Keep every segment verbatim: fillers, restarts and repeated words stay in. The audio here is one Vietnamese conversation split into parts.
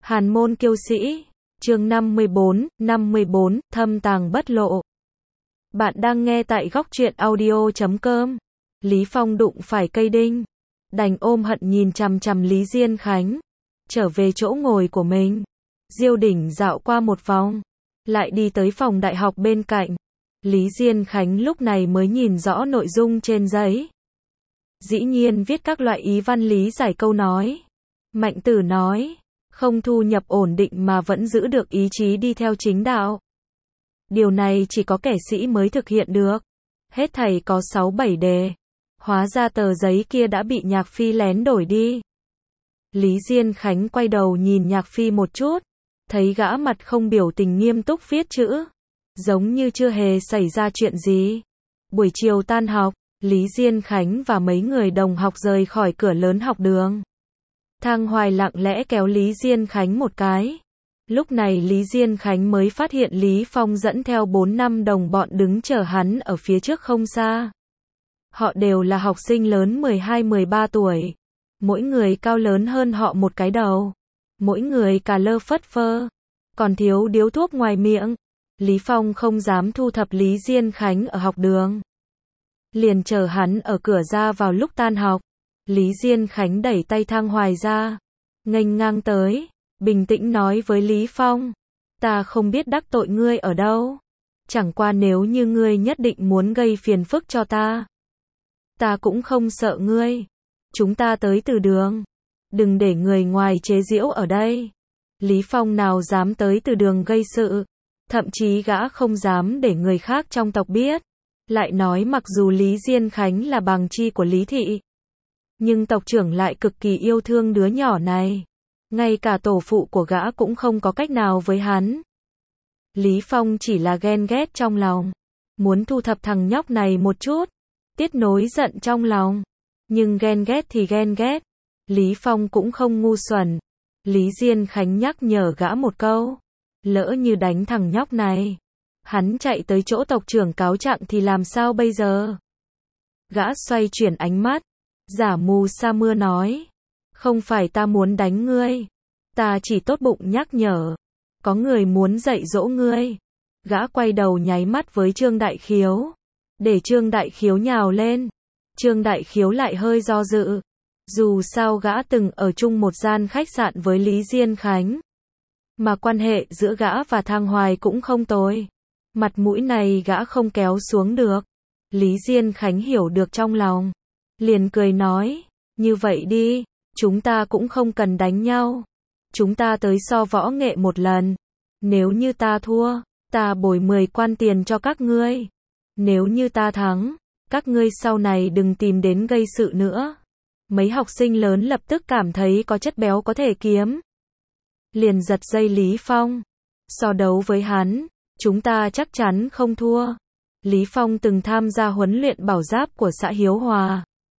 Hàn môn kiêu sĩ, chương năm mươi bốn, năm mươi bốn, thâm tàng bất lộ. Bạn đang nghe tại góc truyện audio chấm com. Lý Phong đụng phải cây đinh, đành ôm hận nhìn chằm chằm Lý Diên Khánh, trở về chỗ ngồi của mình. Diêu đỉnh dạo qua một vòng, lại đi tới phòng đại học bên cạnh. Lý Diên Khánh lúc này mới nhìn rõ nội dung trên giấy. Dĩ nhiên viết các loại ý văn lý giải câu nói. Mạnh Tử nói, không thu nhập ổn định mà vẫn giữ được ý chí đi theo chính đạo. Điều này chỉ có kẻ sĩ mới thực hiện được. Hết thảy có sáu bảy đề. Hóa ra tờ giấy kia đã bị Nhạc Phi lén đổi đi. Lý Diên Khánh quay đầu nhìn Nhạc Phi một chút, thấy gã mặt không biểu tình nghiêm túc viết chữ, giống như chưa hề xảy ra chuyện gì. Buổi chiều tan học, Lý Diên Khánh và mấy người đồng học rời khỏi cửa lớn học đường. Thang Hoài lặng lẽ kéo Lý Diên Khánh một cái. Lúc này Lý Diên Khánh mới phát hiện Lý Phong dẫn theo bốn năm đồng bọn đứng chờ hắn ở phía trước không xa. Họ đều là học sinh lớn mười hai mười ba tuổi. Mỗi người cao lớn hơn họ một cái đầu. Mỗi người cà lơ phất phơ. Còn thiếu điếu thuốc ngoài miệng. Lý Phong không dám thu thập Lý Diên Khánh ở học đường. Liền chờ hắn ở cửa ra vào lúc tan học. Lý Diên Khánh đẩy tay Thang Hoài ra, nghênh ngang tới, bình tĩnh nói với Lý Phong, ta không biết đắc tội ngươi ở đâu, chẳng qua nếu như ngươi nhất định muốn gây phiền phức cho ta, ta cũng không sợ ngươi, chúng ta tới từ đường, đừng để người ngoài chế giễu ở đây. Lý Phong nào dám tới từ đường gây sự, thậm chí gã không dám để người khác trong tộc biết, lại nói mặc dù Lý Diên Khánh là bàng chi của Lý Thị, nhưng tộc trưởng lại cực kỳ yêu thương đứa nhỏ này. Ngay cả tổ phụ của gã cũng không có cách nào với hắn. Lý Phong chỉ là ghen ghét trong lòng. Muốn thu thập thằng nhóc này một chút. Tiết nối giận trong lòng. Nhưng ghen ghét thì ghen ghét. Lý Phong cũng không ngu xuẩn. Lý Diên Khánh nhắc nhở gã một câu. Lỡ như đánh thằng nhóc này, hắn chạy tới chỗ tộc trưởng cáo trạng thì làm sao bây giờ? Gã xoay chuyển ánh mắt. Giả mù sa mưa nói, không phải ta muốn đánh ngươi, ta chỉ tốt bụng nhắc nhở, có người muốn dạy dỗ ngươi. Gã quay đầu nháy mắt với Trương Đại Khiếu, để Trương Đại Khiếu nhào lên. Trương Đại Khiếu lại hơi do dự, dù sao gã từng ở chung một gian khách sạn với Lý Diên Khánh, mà quan hệ giữa gã và Thang Hoài cũng không tồi, mặt mũi này gã không kéo xuống được. Lý Diên Khánh hiểu được trong lòng, liền cười nói, như vậy đi, chúng ta cũng không cần đánh nhau. Chúng ta tới so võ nghệ một lần. Nếu như ta thua, ta bồi mười quan tiền cho các ngươi. Nếu như ta thắng, các ngươi sau này đừng tìm đến gây sự nữa. Mấy học sinh lớn lập tức cảm thấy có chất béo có thể kiếm. Liền giật dây Lý Phong. So đấu với hắn, chúng ta chắc chắn không thua. Lý Phong từng tham gia huấn luyện bảo giáp của xã Hiếu Hòa,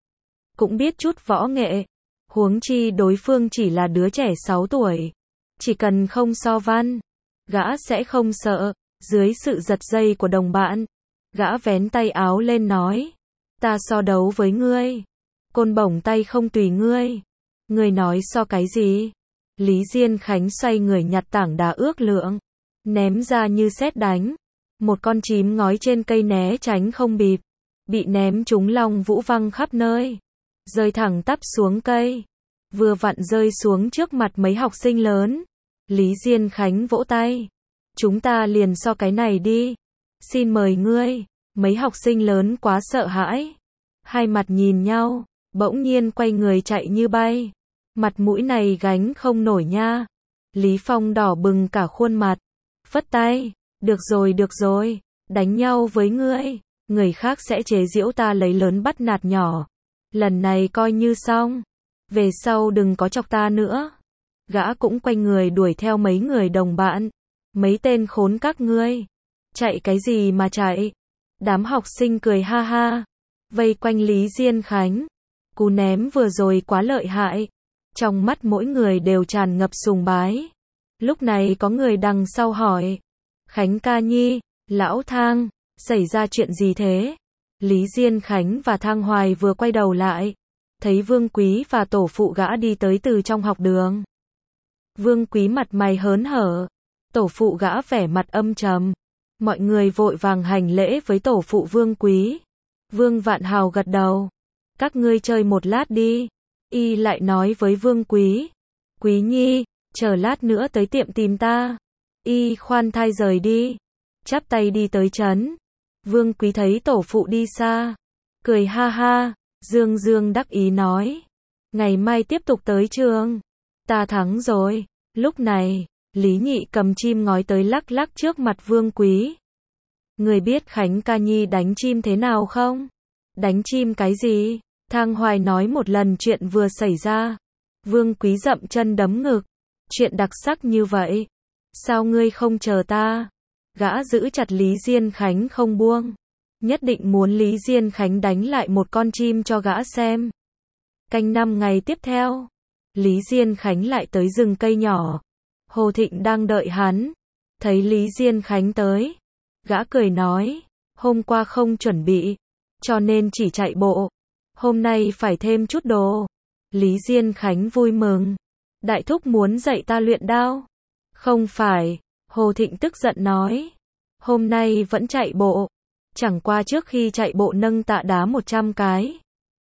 cũng biết chút võ nghệ, huống chi đối phương chỉ là đứa trẻ sáu tuổi, chỉ cần không so văn, gã sẽ không sợ. Dưới sự giật dây của đồng bạn, gã vén tay áo lên nói, ta so đấu với ngươi, côn bổng tay không tùy ngươi. Ngươi nói so cái gì? Lý Diên Khánh xoay người nhặt tảng đá ước lượng, ném ra như sét đánh. Một con chím ngói trên cây né tránh không bịp, bị ném trúng long vũ văng khắp nơi, rơi thẳng tắp xuống cây, vừa vặn rơi xuống trước mặt mấy học sinh lớn. Lý Diên Khánh vỗ tay, chúng ta liền so cái này đi, xin mời ngươi. Mấy học sinh lớn quá sợ hãi, hai mặt nhìn nhau, bỗng nhiên quay người chạy như bay. Mặt mũi này gánh không nổi nha. Lý Phong đỏ bừng cả khuôn mặt, phất tay, được rồi được rồi, đánh nhau với ngươi, người khác sẽ chế giễu ta lấy lớn bắt nạt nhỏ. Lần này coi như xong, về sau đừng có chọc ta nữa. Gã cũng quay người đuổi theo mấy người đồng bạn. Mấy tên khốn các ngươi, chạy cái gì mà chạy? Đám học sinh cười ha ha, vây quanh Lý Diên Khánh. Cú ném vừa rồi quá lợi hại, trong mắt mỗi người đều tràn ngập sùng bái. Lúc này có người đằng sau hỏi, Khánh ca nhi, lão Thang, xảy ra chuyện gì thế? Lý Diên Khánh và Thang Hoài vừa quay đầu lại, thấy Vương Quý và tổ phụ gã đi tới từ trong học đường. Vương Quý mặt mày hớn hở. Tổ phụ gã vẻ mặt âm trầm. Mọi người vội vàng hành lễ với tổ phụ Vương Quý. Vương Vạn Hào gật đầu. Các ngươi chơi một lát đi. Y lại nói với Vương Quý. Quý nhi, chờ lát nữa tới tiệm tìm ta. Y khoan thai rời đi. Chắp tay đi tới trấn. Vương Quý thấy tổ phụ đi xa. Cười ha ha, dương dương đắc ý nói. Ngày mai tiếp tục tới trường. Ta thắng rồi. Lúc này, Lý Nhị cầm chim ngói tới lắc lắc trước mặt Vương Quý. Người biết Khánh ca nhi đánh chim thế nào không? Đánh chim cái gì? Thang Hoài nói một lần chuyện vừa xảy ra. Vương Quý dậm chân đấm ngực. Chuyện đặc sắc như vậy. Sao ngươi không chờ ta? Gã giữ chặt Lý Diên Khánh không buông. Nhất định muốn Lý Diên Khánh đánh lại một con chim cho gã xem. Canh năm ngày tiếp theo, Lý Diên Khánh lại tới rừng cây nhỏ. Hồ Thịnh đang đợi hắn. Thấy Lý Diên Khánh tới, gã cười nói, hôm qua không chuẩn bị, cho nên chỉ chạy bộ. Hôm nay phải thêm chút đồ. Lý Diên Khánh vui mừng. Đại thúc muốn dạy ta luyện đao. Không phải, Hồ Thịnh tức giận nói. Hôm nay vẫn chạy bộ. Chẳng qua trước khi chạy bộ nâng tạ đá một trăm cái.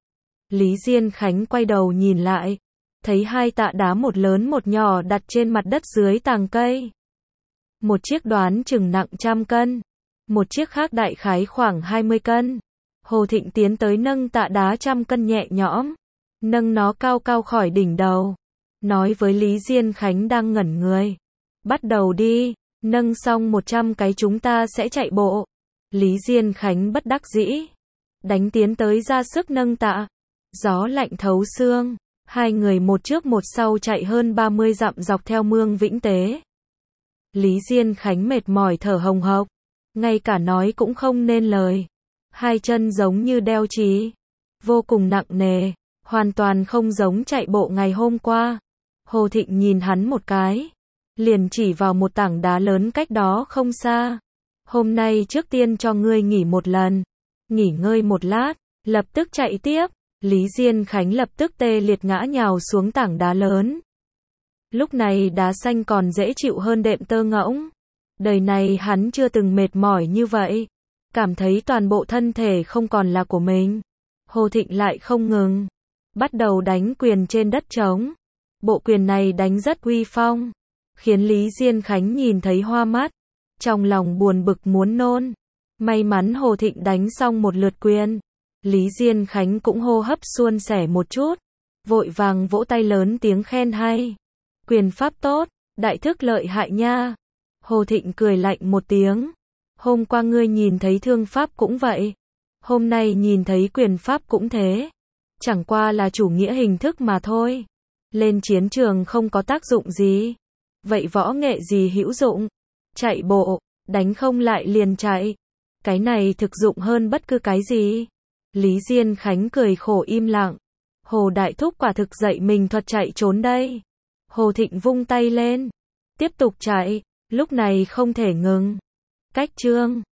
Lý Diên Khánh quay đầu nhìn lại. Thấy hai tạ đá một lớn một nhỏ đặt trên mặt đất dưới tàng cây. Một chiếc đoán chừng nặng trăm cân. Một chiếc khác đại khái khoảng hai mươi cân. Hồ Thịnh tiến tới nâng tạ đá trăm cân nhẹ nhõm. Nâng nó cao cao khỏi đỉnh đầu. Nói với Lý Diên Khánh đang ngẩn người. Bắt đầu đi, nâng xong một trăm cái chúng ta sẽ chạy bộ. Lý Diên Khánh bất đắc dĩ. Đánh tiến tới ra sức nâng tạ. Gió lạnh thấu xương. Hai người một trước một sau chạy hơn ba mươi dặm dọc theo mương Vĩnh Tế. Lý Diên Khánh mệt mỏi thở hồng hộc. Ngay cả nói cũng không nên lời. Hai chân giống như đeo chì. Vô cùng nặng nề. Hoàn toàn không giống chạy bộ ngày hôm qua. Hồ Thịnh nhìn hắn một cái. Liền chỉ vào một tảng đá lớn cách đó không xa. Hôm nay trước tiên cho ngươi nghỉ một lần. Nghỉ ngơi một lát. Lập tức chạy tiếp. Lý Diên Khánh lập tức tê liệt ngã nhào xuống tảng đá lớn. Lúc này đá xanh còn dễ chịu hơn đệm tơ ngỗng. Đời này hắn chưa từng mệt mỏi như vậy. Cảm thấy toàn bộ thân thể không còn là của mình. Hồ Thịnh lại không ngừng. Bắt đầu đánh quyền trên đất trống. Bộ quyền này đánh rất uy phong. Khiến Lý Diên Khánh nhìn thấy hoa mắt. Trong lòng buồn bực muốn nôn. May mắn Hồ Thịnh đánh xong một lượt quyền. Lý Diên Khánh cũng hô hấp suôn sẻ một chút. Vội vàng vỗ tay lớn tiếng khen hay. Quyền pháp tốt, đại thức lợi hại nha. Hồ Thịnh cười lạnh một tiếng. Hôm qua ngươi nhìn thấy thương pháp cũng vậy. Hôm nay nhìn thấy quyền pháp cũng thế. Chẳng qua là chủ nghĩa hình thức mà thôi. Lên chiến trường không có tác dụng gì. Vậy võ nghệ gì hữu dụng? Chạy bộ, đánh không lại liền chạy. Cái này thực dụng hơn bất cứ cái gì. Lý Diên Khánh cười khổ im lặng. Hồ Đại Thúc quả thực dạy mình thuật chạy trốn đây. Hồ Thịnh vung tay lên. Tiếp tục chạy, lúc này không thể ngừng. Cách chương